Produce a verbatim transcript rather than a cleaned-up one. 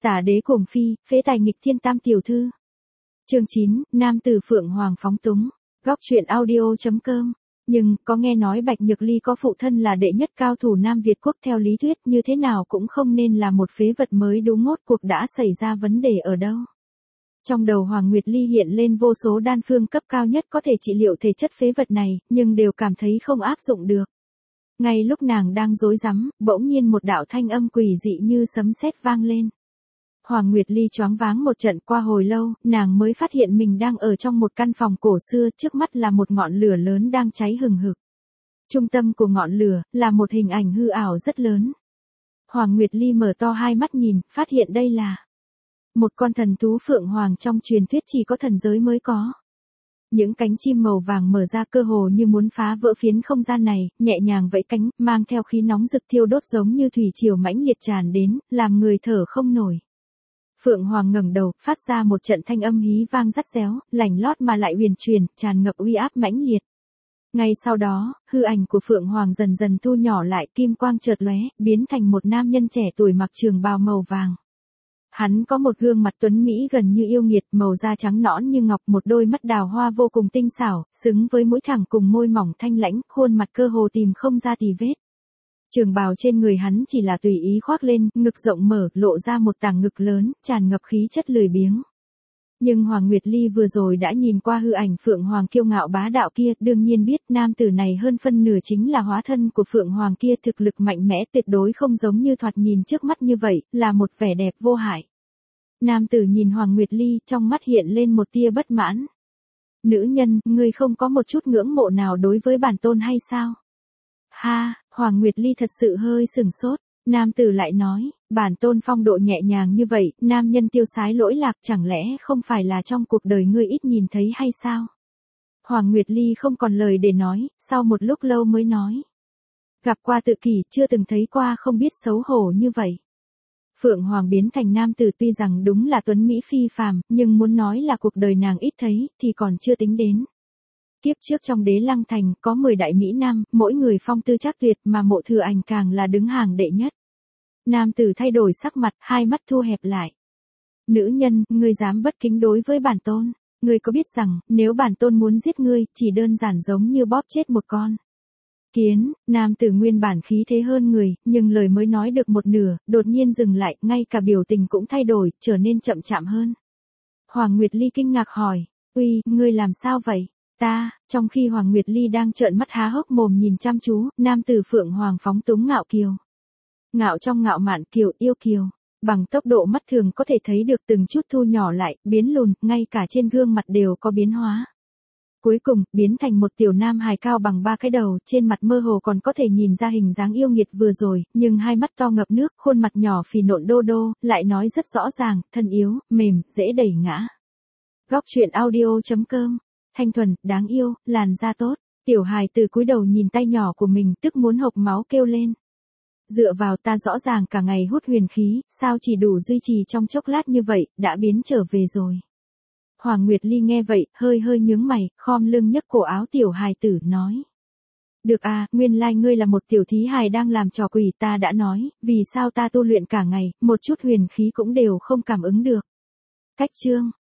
Tả đế cuồng phi, phế tài nghịch thiên tam tiểu thư. Chương chín, nam tử Phượng Hoàng phóng túng. Góc truyện audio chấm com. Nhưng, có nghe nói Bạch Nhược Ly có phụ thân là đệ nhất cao thủ Nam Việt quốc, theo lý thuyết như thế nào cũng không nên là một phế vật mới đúng, ngốt cuộc đã xảy ra vấn đề ở đâu. Trong đầu Hoàng Nguyệt Ly hiện lên vô số đan phương cấp cao nhất có thể trị liệu thể chất phế vật này, nhưng đều cảm thấy không áp dụng được. Ngay lúc nàng đang rối rắm, bỗng nhiên một đạo thanh âm quỷ dị như sấm sét vang lên. Hoàng Nguyệt Ly choáng váng một trận, qua hồi lâu, nàng mới phát hiện mình đang ở trong một căn phòng cổ xưa, trước mắt là một ngọn lửa lớn đang cháy hừng hực. Trung tâm của ngọn lửa, là một hình ảnh hư ảo rất lớn. Hoàng Nguyệt Ly mở to hai mắt nhìn, phát hiện đây là một con thần thú Phượng Hoàng trong truyền thuyết chỉ có thần giới mới có. Những cánh chim màu vàng mở ra cơ hồ như muốn phá vỡ phiến không gian này, nhẹ nhàng vẫy cánh, mang theo khí nóng rực thiêu đốt giống như thủy triều mãnh liệt tràn đến, làm người thở không nổi. Phượng Hoàng ngẩng đầu, phát ra một trận thanh âm hí vang rắt réo, lành lót mà lại huyền truyền, tràn ngập uy áp mãnh liệt. Ngay sau đó, hư ảnh của Phượng Hoàng dần dần thu nhỏ lại, kim quang chợt lóe, biến thành một nam nhân trẻ tuổi mặc trường bào màu vàng. Hắn có một gương mặt tuấn mỹ gần như yêu nghiệt, màu da trắng nõn như ngọc, một đôi mắt đào hoa vô cùng tinh xảo, xứng với mũi thẳng cùng môi mỏng thanh lãnh, khuôn mặt cơ hồ tìm không ra tì vết. Trường bào trên người hắn chỉ là tùy ý khoác lên, ngực rộng mở, lộ ra một tảng ngực lớn, tràn ngập khí chất lười biếng. Nhưng Hoàng Nguyệt Ly vừa rồi đã nhìn qua hư ảnh Phượng Hoàng kiêu ngạo bá đạo kia, đương nhiên biết nam tử này hơn phân nửa chính là hóa thân của Phượng Hoàng kia, thực lực mạnh mẽ tuyệt đối không giống như thoạt nhìn trước mắt như vậy, là một vẻ đẹp vô hại. Nam tử nhìn Hoàng Nguyệt Ly, trong mắt hiện lên một tia bất mãn. Nữ nhân, ngươi không có một chút ngưỡng mộ nào đối với bản tôn hay sao? Ha, Hoàng Nguyệt Ly thật sự hơi sửng sốt. Nam tử lại nói, bản tôn phong độ nhẹ nhàng như vậy, nam nhân tiêu sái lỗi lạc, chẳng lẽ không phải là trong cuộc đời ngươi ít nhìn thấy hay sao? Hoàng Nguyệt Ly không còn lời để nói, sau một lúc lâu mới nói. Gặp qua tự kỷ, chưa từng thấy qua, không biết xấu hổ như vậy. Phượng Hoàng biến thành nam tử tuy rằng đúng là tuấn mỹ phi phàm, nhưng muốn nói là cuộc đời nàng ít thấy, thì còn chưa tính đến. Kiếp trước trong Đế Lăng Thành, có mười đại mỹ nam, mỗi người phong tư trác tuyệt, mà Mộ Thừa Ảnh càng là đứng hàng đệ nhất. Nam tử thay đổi sắc mặt, hai mắt thu hẹp lại. Nữ nhân, ngươi dám bất kính đối với bản tôn, ngươi có biết rằng, nếu bản tôn muốn giết ngươi, chỉ đơn giản giống như bóp chết một con kiến. Nam tử nguyên bản khí thế hơn người, nhưng lời mới nói được một nửa, đột nhiên dừng lại, ngay cả biểu tình cũng thay đổi, trở nên chậm chạp hơn. Hoàng Nguyệt Ly kinh ngạc hỏi, uy, ngươi làm sao vậy? Ta, trong khi Hoàng Nguyệt Ly đang trợn mắt há hốc mồm nhìn chăm chú, nam tử Phượng Hoàng phóng túng ngạo kiều. Ngạo trong ngạo mạn, kiều yêu kiều, bằng tốc độ mắt thường có thể thấy được từng chút thu nhỏ lại, biến lùn, ngay cả trên gương mặt đều có biến hóa. Cuối cùng, biến thành một tiểu nam hài cao bằng ba cái đầu, trên mặt mơ hồ còn có thể nhìn ra hình dáng yêu nghiệt vừa rồi, nhưng hai mắt to ngập nước, khuôn mặt nhỏ phì nộn đô đô, lại nói rất rõ ràng, thân yếu, mềm, dễ đẩy ngã. Góc truyện audio chấm com. Thanh thuần, đáng yêu, làn da tốt. Tiểu hài từ cúi đầu nhìn tay nhỏ của mình, tức muốn hộc máu kêu lên. Dựa vào ta rõ ràng cả ngày hút huyền khí, sao chỉ đủ duy trì trong chốc lát như vậy, đã biến trở về rồi. Hoàng Nguyệt Ly nghe vậy, hơi hơi nhướng mày, khom lưng nhấc cổ áo tiểu hài tử, nói. Được à, nguyên lai ngươi là một tiểu thí hài đang làm trò quỷ, ta đã nói, vì sao ta tu luyện cả ngày, một chút huyền khí cũng đều không cảm ứng được. Cách chương.